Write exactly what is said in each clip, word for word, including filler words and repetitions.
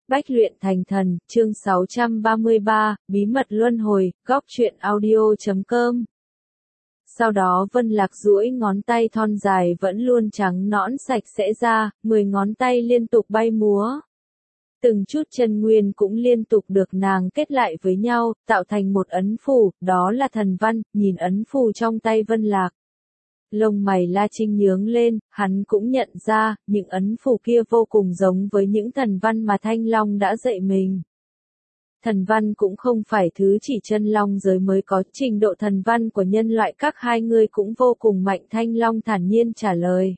Bách luyện thành thần, chương sáu trăm ba mươi ba, bí mật luân hồi, góc truyện audio chấm com. Sau đó Vân Lạc duỗi ngón tay thon dài vẫn luôn trắng nõn sạch sẽ ra, mười ngón tay liên tục bay múa. Từng chút chân nguyên cũng liên tục được nàng kết lại với nhau, tạo thành một ấn phù, đó là thần văn, nhìn ấn phù trong tay Vân Lạc. Lông mày La Trinh nhướng lên, hắn cũng nhận ra, những ấn phù kia vô cùng giống với những thần văn mà Thanh Long đã dạy mình. Thần văn cũng không phải thứ chỉ chân long giới mới có, trình độ thần văn của nhân loại các hai người cũng vô cùng mạnh. Thanh Long thản nhiên trả lời.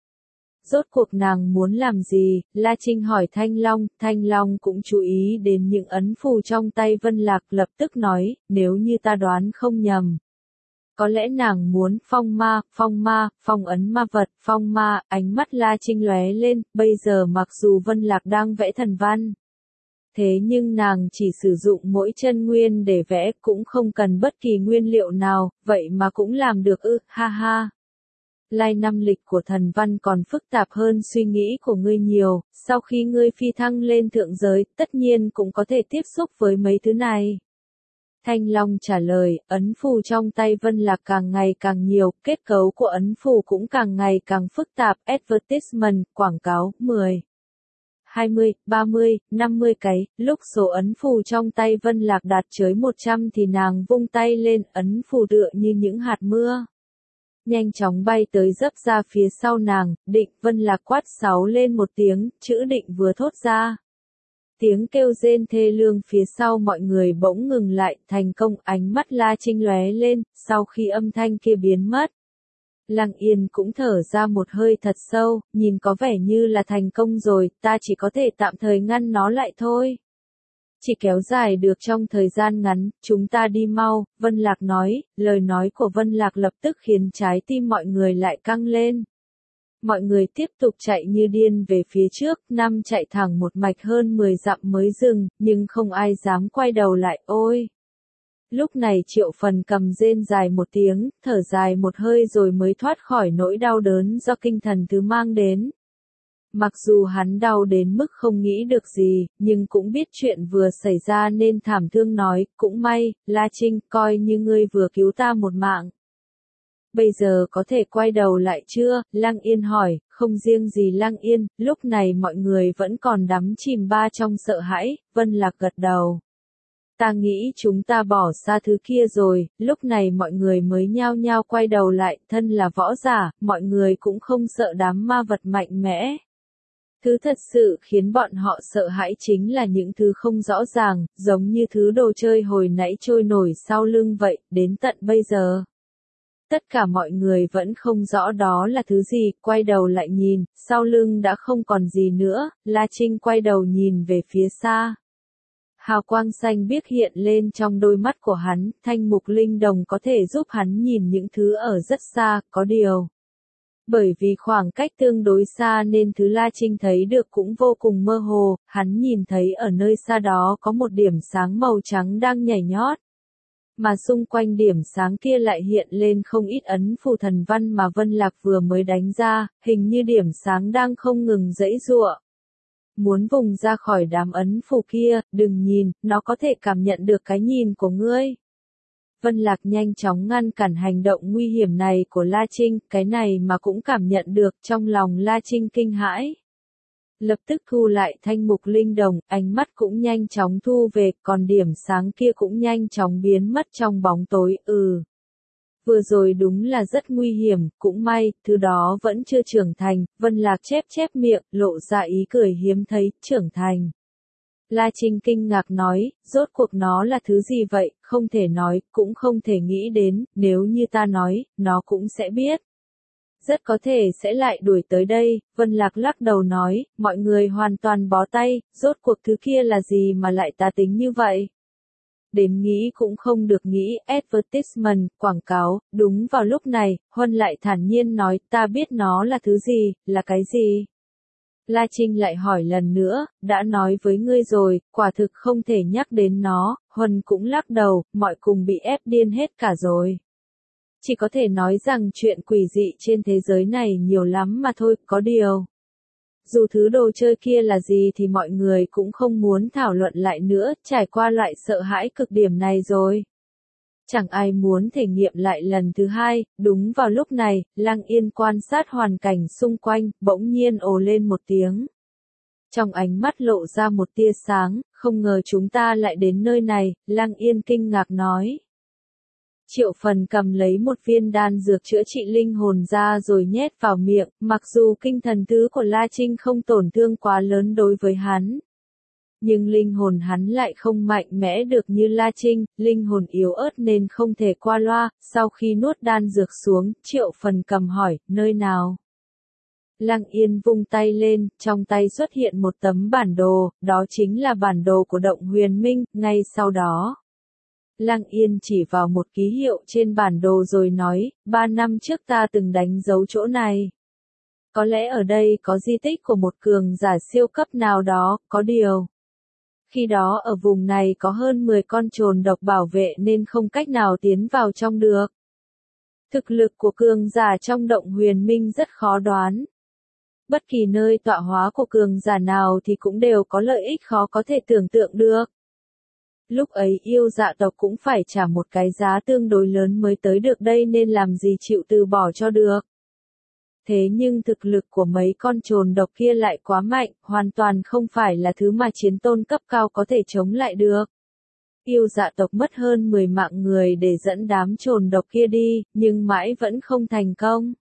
Rốt cuộc nàng muốn làm gì? La Trinh hỏi Thanh Long, Thanh Long cũng chú ý đến những ấn phù trong tay Vân Lạc, lập tức nói, nếu như ta đoán không nhầm. Có lẽ nàng muốn phong ma, phong ma, phong ấn ma vật, phong ma. Ánh mắt La Trinh lóe lên, bây giờ mặc dù Vân Lạc đang vẽ thần văn. Thế nhưng nàng chỉ sử dụng mỗi chân nguyên để vẽ, cũng không cần bất kỳ nguyên liệu nào, vậy mà cũng làm được ư, ha ha. Lai năm lịch của thần văn còn phức tạp hơn suy nghĩ của ngươi nhiều, sau khi ngươi phi thăng lên thượng giới, tất nhiên cũng có thể tiếp xúc với mấy thứ này. Thanh Long trả lời, ấn phù trong tay Vân Lạc càng ngày càng nhiều, kết cấu của ấn phù cũng càng ngày càng phức tạp. Advertisement, quảng cáo, mười, hai mươi, ba mươi, năm mươi cái, lúc số ấn phù trong tay Vân Lạc đạt tới một trăm thì nàng vung tay lên, ấn phù tựa như những hạt mưa. Nhanh chóng bay tới dấp ra phía sau nàng, định. Vân Lạc quát sáu lên một tiếng, chữ định vừa thốt ra. Tiếng kêu rên thê lương phía sau mọi người bỗng ngừng lại, thành công. Ánh mắt La Trinh lóe lên, sau khi âm thanh kia biến mất. Lăng Yên cũng thở ra một hơi thật sâu, nhìn có vẻ như là thành công rồi, ta chỉ có thể tạm thời ngăn nó lại thôi. Chỉ kéo dài được trong thời gian ngắn, chúng ta đi mau, Vân Lạc nói. Lời nói của Vân Lạc lập tức khiến trái tim mọi người lại căng lên. Mọi người tiếp tục chạy như điên về phía trước, năm chạy thẳng một mạch hơn mười dặm mới dừng, nhưng không ai dám quay đầu lại, ôi! Lúc này Triệu Phần cầm rên dài một tiếng, thở dài một hơi rồi mới thoát khỏi nỗi đau đớn do kinh thần thứ mang đến. Mặc dù hắn đau đến mức không nghĩ được gì, nhưng cũng biết chuyện vừa xảy ra nên thảm thương nói, cũng may, La Trinh, coi như ngươi vừa cứu ta một mạng. Bây giờ có thể quay đầu lại chưa? Lăng Yên hỏi. Không riêng gì Lăng Yên, lúc này mọi người vẫn còn đắm chìm ba trong sợ hãi. Vân Lạc gật đầu. Ta nghĩ chúng ta bỏ xa thứ kia rồi. Lúc này mọi người mới nhao nhao quay đầu lại, thân là võ giả, mọi người cũng không sợ đám ma vật mạnh mẽ. Thứ thật sự khiến bọn họ sợ hãi chính là những thứ không rõ ràng, giống như thứ đồ chơi hồi nãy trôi nổi sau lưng vậy. Đến tận bây giờ, tất cả mọi người vẫn không rõ đó là thứ gì. Quay đầu lại nhìn, sau lưng đã không còn gì nữa. La Trinh quay đầu nhìn về phía xa. Hào quang xanh biếc hiện lên trong đôi mắt của hắn, thanh mục linh đồng có thể giúp hắn nhìn những thứ ở rất xa, có điều. Bởi vì khoảng cách tương đối xa nên thứ La Trinh thấy được cũng vô cùng mơ hồ, hắn nhìn thấy ở nơi xa đó có một điểm sáng màu trắng đang nhảy nhót. Mà xung quanh điểm sáng kia lại hiện lên không ít ấn phù thần văn mà Vân Lạc vừa mới đánh ra, hình như điểm sáng đang không ngừng giãy giụa. Muốn vùng ra khỏi đám ấn phù kia, đừng nhìn, nó có thể cảm nhận được cái nhìn của ngươi. Vân Lạc nhanh chóng ngăn cản hành động nguy hiểm này của La Trinh, cái này mà cũng cảm nhận được, trong lòng La Trinh kinh hãi. Lập tức thu lại thanh mục linh đồng, ánh mắt cũng nhanh chóng thu về, còn điểm sáng kia cũng nhanh chóng biến mất trong bóng tối. Ừ. Vừa rồi đúng là rất nguy hiểm, cũng may, thứ đó vẫn chưa trưởng thành. Vân Lạc chép chép miệng, lộ ra ý cười hiếm thấy, trưởng thành. La Trinh kinh ngạc nói, rốt cuộc nó là thứ gì vậy, không thể nói, cũng không thể nghĩ đến, nếu như ta nói, nó cũng sẽ biết. Rất có thể sẽ lại đuổi tới đây. Vân Lạc lắc đầu nói, mọi người hoàn toàn bó tay, rốt cuộc thứ kia là gì mà lại tà tính như vậy. Đến nghĩ cũng không được nghĩ. Advertisement, quảng cáo. Đúng vào lúc này, Huân lại thản nhiên nói, ta biết nó là thứ gì, là cái gì. La Trinh lại hỏi lần nữa, đã nói với ngươi rồi, quả thực không thể nhắc đến nó. Huân cũng lắc đầu, mọi cùng bị ép điên hết cả rồi. Chỉ có thể nói rằng chuyện quỷ dị trên thế giới này nhiều lắm mà thôi, có điều. Dù thứ đồ chơi kia là gì thì mọi người cũng không muốn thảo luận lại nữa, trải qua loại sợ hãi cực điểm này rồi. Chẳng ai muốn thể nghiệm lại lần thứ hai. Đúng vào lúc này, Lăng Yên quan sát hoàn cảnh xung quanh, bỗng nhiên ồ lên một tiếng. Trong ánh mắt lộ ra một tia sáng, không ngờ chúng ta lại đến nơi này, Lăng Yên kinh ngạc nói. Triệu Phần cầm lấy một viên đan dược chữa trị linh hồn ra rồi nhét vào miệng, mặc dù kinh thần thứ của La Trinh không tổn thương quá lớn đối với hắn. Nhưng linh hồn hắn lại không mạnh mẽ được như La Trinh, linh hồn yếu ớt nên không thể qua loa. Sau khi nuốt đan dược xuống, Triệu Phần cầm hỏi, nơi nào? Lăng Yên vung tay lên, trong tay xuất hiện một tấm bản đồ, đó chính là bản đồ của động Huyền Minh. Ngay sau đó, Lăng Yên chỉ vào một ký hiệu trên bản đồ rồi nói, ba năm trước ta từng đánh dấu chỗ này. Có lẽ ở đây có di tích của một cường giả siêu cấp nào đó, có điều. Khi đó ở vùng này có hơn mười con trồn độc bảo vệ nên không cách nào tiến vào trong được. Thực lực của cường giả trong động Huyền Minh rất khó đoán. Bất kỳ nơi tọa hóa của cường giả nào thì cũng đều có lợi ích khó có thể tưởng tượng được. Lúc ấy yêu dạ tộc cũng phải trả một cái giá tương đối lớn mới tới được đây nên làm gì chịu từ bỏ cho được. Thế nhưng thực lực của mấy con trồn độc kia lại quá mạnh, hoàn toàn không phải là thứ mà chiến tôn cấp cao có thể chống lại được. Yêu dạ tộc mất hơn mười mạng người để dẫn đám trồn độc kia đi, nhưng mãi vẫn không thành công.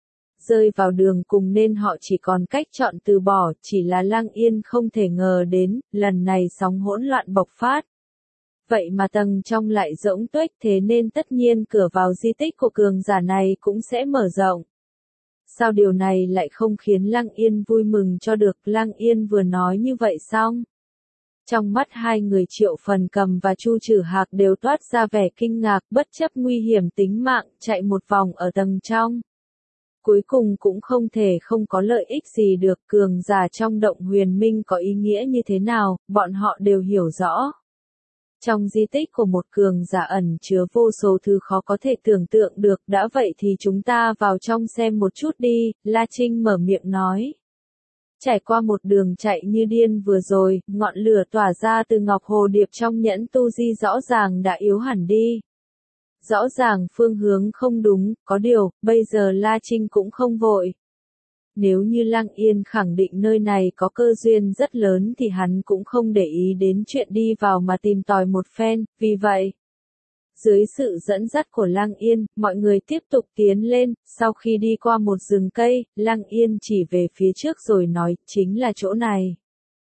Rơi vào đường cùng nên họ chỉ còn cách chọn từ bỏ, chỉ là Lăng Yên không thể ngờ đến, lần này sóng hỗn loạn bộc phát. Vậy mà tầng trong lại rỗng tuếch, thế nên tất nhiên cửa vào di tích của cường giả này cũng sẽ mở rộng. Sao điều này lại không khiến Lăng Yên vui mừng cho được? Lăng Yên vừa nói như vậy xong. Trong mắt hai người Triệu Phần Cầm và Chu Trử Hạc đều toát ra vẻ kinh ngạc, bất chấp nguy hiểm tính mạng, chạy một vòng ở tầng trong. Cuối cùng cũng không thể không có lợi ích gì được. Cường giả trong động Huyền Minh có ý nghĩa như thế nào, bọn họ đều hiểu rõ. Trong di tích của một cường giả ẩn chứa vô số thứ khó có thể tưởng tượng được, đã vậy thì chúng ta vào trong xem một chút đi, La Trinh mở miệng nói. Trải qua một đường chạy như điên vừa rồi, ngọn lửa tỏa ra từ ngọc hồ điệp trong nhẫn tu di rõ ràng đã yếu hẳn đi. Rõ ràng phương hướng không đúng, có điều, bây giờ La Trinh cũng không vội. Nếu như Lăng Yên khẳng định nơi này có cơ duyên rất lớn thì hắn cũng không để ý đến chuyện đi vào mà tìm tòi một phen, vì vậy. Dưới sự dẫn dắt của Lăng Yên, mọi người tiếp tục tiến lên, sau khi đi qua một rừng cây, Lăng Yên chỉ về phía trước rồi nói, chính là chỗ này.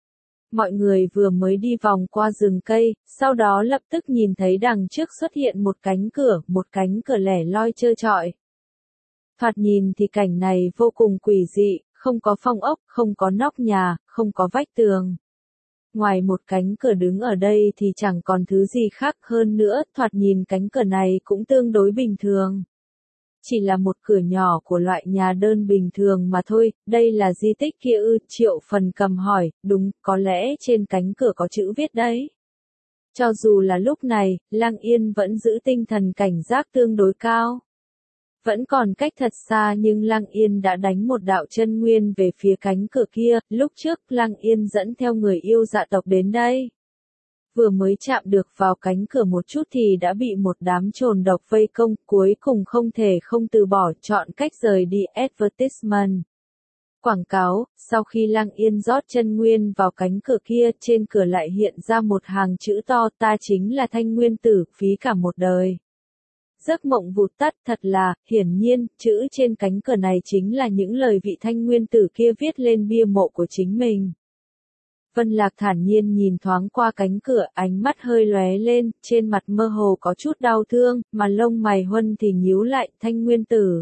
Mọi người vừa mới đi vòng qua rừng cây, sau đó lập tức nhìn thấy đằng trước xuất hiện một cánh cửa, một cánh cửa lẻ loi trơ trọi. Thoạt nhìn thì cảnh này vô cùng quỷ dị, không có phong ốc, không có nóc nhà, không có vách tường. Ngoài một cánh cửa đứng ở đây thì chẳng còn thứ gì khác hơn nữa, thoạt nhìn cánh cửa này cũng tương đối bình thường. Chỉ là một cửa nhỏ của loại nhà đơn bình thường mà thôi, đây là di tích kia ư? Triệu Phần Cầm hỏi, đúng, có lẽ trên cánh cửa có chữ viết đấy. Cho dù là lúc này, Lăng Yên vẫn giữ tinh thần cảnh giác tương đối cao. Vẫn còn cách thật xa nhưng Lăng Yên đã đánh một đạo chân nguyên về phía cánh cửa kia, lúc trước Lăng Yên dẫn theo người yêu dạ tộc đến đây. Vừa mới chạm được vào cánh cửa một chút thì đã bị một đám trồn độc vây công, cuối cùng không thể không từ bỏ, chọn cách rời đi. Advertisement. Quảng cáo, sau khi Lăng Yên rót chân nguyên vào cánh cửa kia, trên cửa lại hiện ra một hàng chữ to, ta chính là Thanh Nguyên Tử, phí cả một đời. Giấc mộng vụt tắt, thật là, hiển nhiên, chữ trên cánh cửa này chính là những lời vị Thanh Nguyên Tử kia viết lên bia mộ của chính mình. Vân Lạc thản nhiên nhìn thoáng qua cánh cửa, ánh mắt hơi lóe lên, trên mặt mơ hồ có chút đau thương, mà lông mày Huân thì nhíu lại, Thanh Nguyên Tử.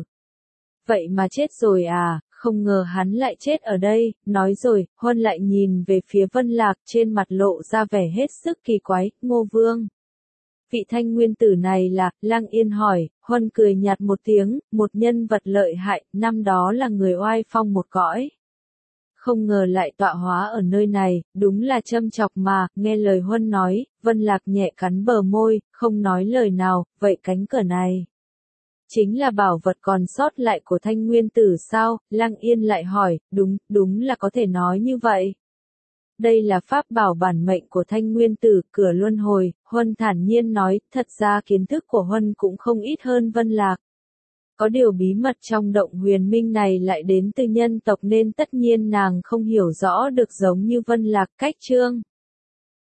Vậy mà chết rồi à, không ngờ hắn lại chết ở đây, nói rồi, Huân lại nhìn về phía Vân Lạc, trên mặt lộ ra vẻ hết sức kỳ quái, Ngô Vương. Vị Thanh Nguyên Tử này là, Lăng Yên hỏi, Huân cười nhạt một tiếng, một nhân vật lợi hại, năm đó là người oai phong một cõi. Không ngờ lại tọa hóa ở nơi này, đúng là châm chọc mà, nghe lời Huân nói, Vân Lạc nhẹ cắn bờ môi, không nói lời nào, vậy cánh cửa này. Chính là bảo vật còn sót lại của Thanh Nguyên Tử sao? Lăng Yên lại hỏi, đúng, đúng là có thể nói như vậy. Đây là pháp bảo bản mệnh của Thanh Nguyên Tử, cửa luân hồi, Huân thản nhiên nói, thật ra kiến thức của Huân cũng không ít hơn Vân Lạc. Có điều bí mật trong động huyền minh này lại đến từ nhân tộc nên tất nhiên nàng không hiểu rõ được giống như Vân Lạc. Cách chương